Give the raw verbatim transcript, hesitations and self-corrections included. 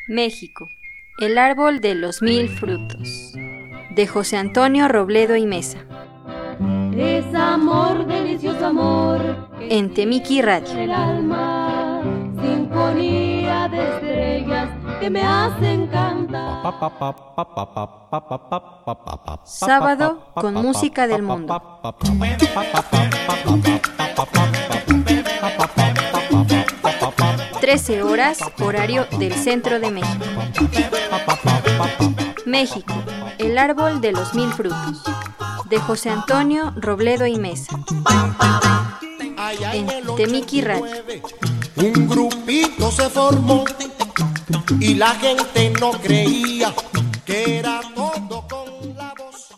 México, el árbol de los mil frutos, de José Antonio Robledo y Mesa. Es amor, delicioso amor, en Temiki Radio. el alma, sinfonía de estrellas que me hacen cantar. Sábado con música del mundo. trece horas, horario del centro de México. México, el árbol de los mil frutos, de José Antonio Robledo y Mesa. En Temiki Radio. Un grupito se formó y la gente no creía que era